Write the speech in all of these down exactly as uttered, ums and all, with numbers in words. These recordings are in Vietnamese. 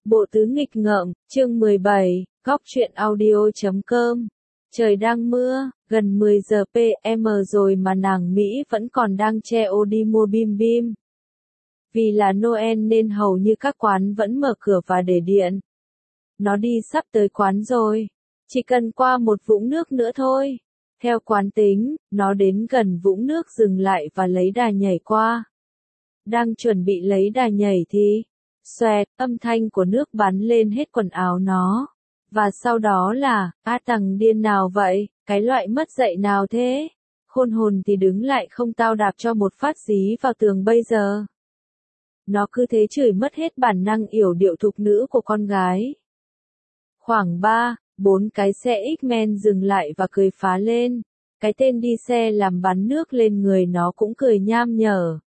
Bộ tứ nghịch ngợm, chương mười bảy, góc truyện audio chấm com. Trời đang mưa, gần mười giờ pê em rồi mà nàng Mỹ vẫn còn đang che ô đi mua bim bim. Vì là Noel nên hầu như các quán vẫn mở cửa và để điện. Nó đi sắp tới quán rồi. Chỉ cần qua một vũng nước nữa thôi. Theo quán tính, nó đến gần vũng nước dừng lại và lấy đà nhảy qua. Đang chuẩn bị lấy đà nhảy thì... xoẹt, âm thanh của nước bắn lên hết quần áo nó. Và sau đó là, a thằng điên nào vậy, cái loại mất dạy nào thế? Khôn hồn thì đứng lại không tao đạp cho một phát dí vào tường bây giờ. Nó cứ thế chửi mất hết bản năng yểu điệu thục nữ của con gái. Khoảng ba, bốn cái xe X-Men dừng lại và cười phá lên. Cái tên đi xe làm bắn nước lên người nó cũng cười nham nhở.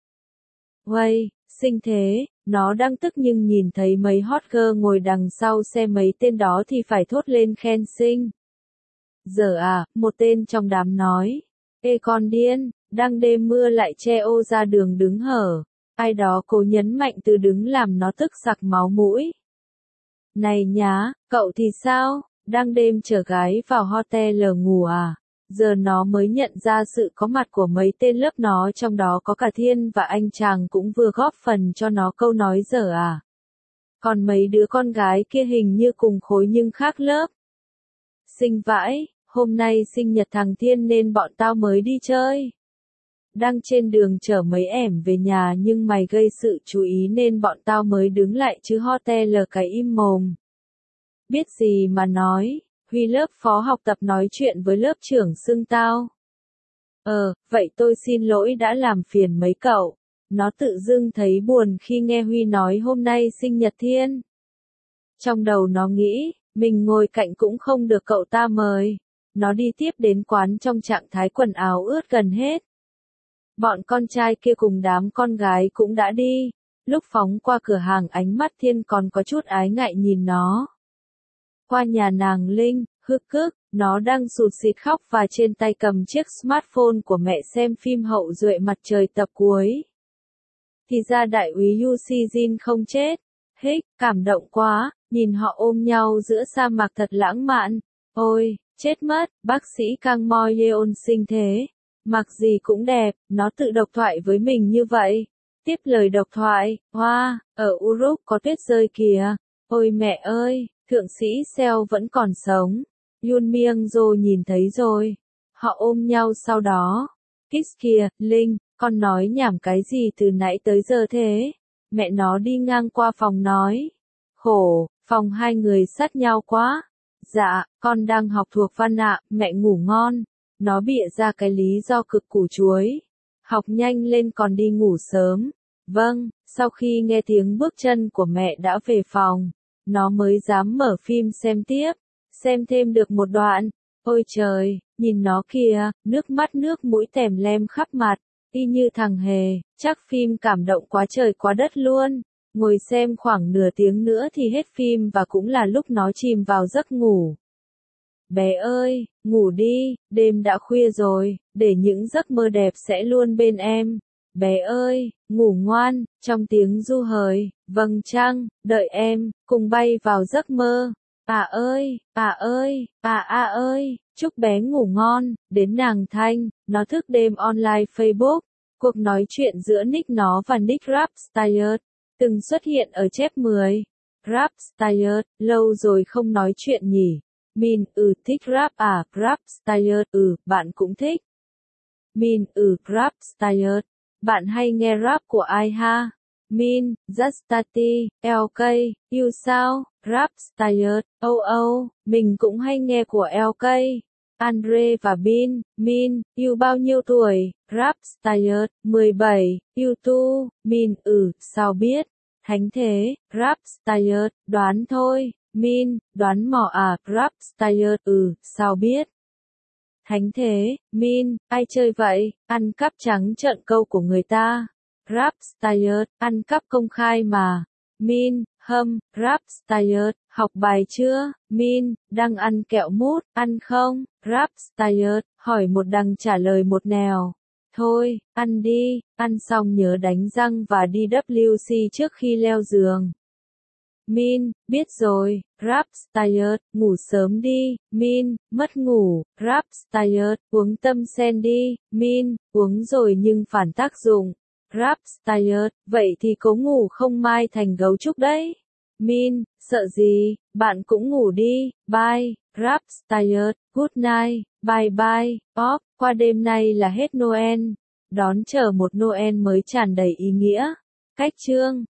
Uây, xinh thế. Nó đang tức nhưng nhìn thấy mấy hot girl ngồi đằng sau xe mấy tên đó thì phải thốt lên khen xinh. Giờ à, một tên trong đám nói. Ê con điên, đang đêm mưa lại che ô ra đường đứng hở. Ai đó cố nhấn mạnh từ đứng làm nó tức sặc máu mũi. Này nhá, cậu thì sao? Đang đêm chở gái vào hotel ngủ à? Giờ nó mới nhận ra sự có mặt của mấy tên lớp nó, trong đó có cả Thiên và anh chàng cũng vừa góp phần cho nó câu nói dở à. Còn mấy đứa con gái kia hình như cùng khối nhưng khác lớp. Xinh vãi, hôm nay sinh nhật thằng Thiên nên bọn tao mới đi chơi. Đang trên đường chở mấy ẻm về nhà nhưng mày gây sự chú ý nên bọn tao mới đứng lại chứ hotel cái im mồm. Biết gì mà nói. Huy lớp phó học tập nói chuyện với lớp trưởng xưng tao. Ờ, vậy tôi xin lỗi đã làm phiền mấy cậu. Nó tự dưng thấy buồn khi nghe Huy nói hôm nay sinh nhật Thiên. Trong đầu nó nghĩ, mình ngồi cạnh cũng không được cậu ta mời. Nó đi tiếp đến quán trong trạng thái quần áo ướt gần hết. Bọn con trai kia cùng đám con gái cũng đã đi. Lúc phóng qua cửa hàng ánh mắt Thiên còn có chút ái ngại nhìn nó. Qua nhà nàng Linh, hức cức, nó đang sụt sịt khóc và trên tay cầm chiếc smartphone của mẹ xem phim Hậu duệ mặt trời tập cuối. Thì ra đại úy Yu Si Jin không chết. Hích, cảm động quá, nhìn họ ôm nhau giữa sa mạc thật lãng mạn. Ôi, chết mất, bác sĩ Kang Mo Yeon xinh thế. Mặc gì cũng đẹp, nó tự độc thoại với mình như vậy. Tiếp lời độc thoại, hoa, wow, ở Uruk có tuyết rơi kìa. Ôi mẹ ơi! Thượng sĩ Seo vẫn còn sống. Yoon Myung Jo nhìn thấy rồi. Họ ôm nhau sau đó. Kiss kìa, Linh, con nói nhảm cái gì từ nãy tới giờ thế? Mẹ nó đi ngang qua phòng nói. Khổ, phòng hai người sát nhau quá. Dạ, con đang học thuộc văn ạ, mẹ ngủ ngon. Nó bịa ra cái lý do cực củ chuối. Học nhanh lên còn đi ngủ sớm. Vâng, sau khi nghe tiếng bước chân của mẹ đã về phòng. Nó mới dám mở phim xem tiếp, xem thêm được một đoạn. Ôi trời, nhìn nó kìa, nước mắt nước mũi tèm lem khắp mặt, y như thằng hề, chắc phim cảm động quá trời quá đất luôn. Ngồi xem khoảng nửa tiếng nữa thì hết phim và cũng là lúc nó chìm vào giấc ngủ. Bé ơi, ngủ đi, đêm đã khuya rồi, để những giấc mơ đẹp sẽ luôn bên em. Bé ơi, ngủ ngoan, trong tiếng du hời, vầng trăng, đợi em, cùng bay vào giấc mơ. À ơi, à ơi, à à ơi, chúc bé ngủ ngon, đến nàng Thanh, nó thức đêm online Facebook. Cuộc nói chuyện giữa Nick nó và Nick Rapstyles, từng xuất hiện ở chép mười. Rapstyles, lâu rồi không nói chuyện nhỉ. Min, ừ, thích rap à, Rapstyles, ừ, bạn cũng thích. Min, ừ, Rapstyles. Bạn hay nghe rap của ai ha? Min, Justati, lờ ca, You sao? Rapstyles, oh oh, mình cũng hay nghe của lờ ca. Andre và Bin, Min, You bao nhiêu tuổi? Rapstyles, mười bảy, You tu, Min, ừ, sao biết? Thánh thế, Rapstyles, đoán thôi, Min, đoán mò à, Rapstyles, ừ, sao biết? Thánh thế, Min, ai chơi vậy, ăn cắp trắng trợn câu của người ta. Rapstyles, ăn cắp công khai mà. Min, hâm, Rapstyles, học bài chưa? Min, đang ăn kẹo mút, ăn không? Rapstyles, hỏi một đằng trả lời một nẻo. Thôi, ăn đi, ăn xong nhớ đánh răng và đi vê kép xê trước khi leo giường. Min, biết rồi. Raps, tired, ngủ sớm đi. Min, mất ngủ. Raps, tired, uống tâm sen đi. Min, uống rồi nhưng phản tác dụng. Raps, tired, vậy thì cố ngủ không mai thành gấu trúc đấy. Min, sợ gì, bạn cũng ngủ đi. Bye. Raps, tired, good night. Bye bye. Pop, qua đêm nay là hết Noel. Đón chờ một Noel mới tràn đầy ý nghĩa. Cách chương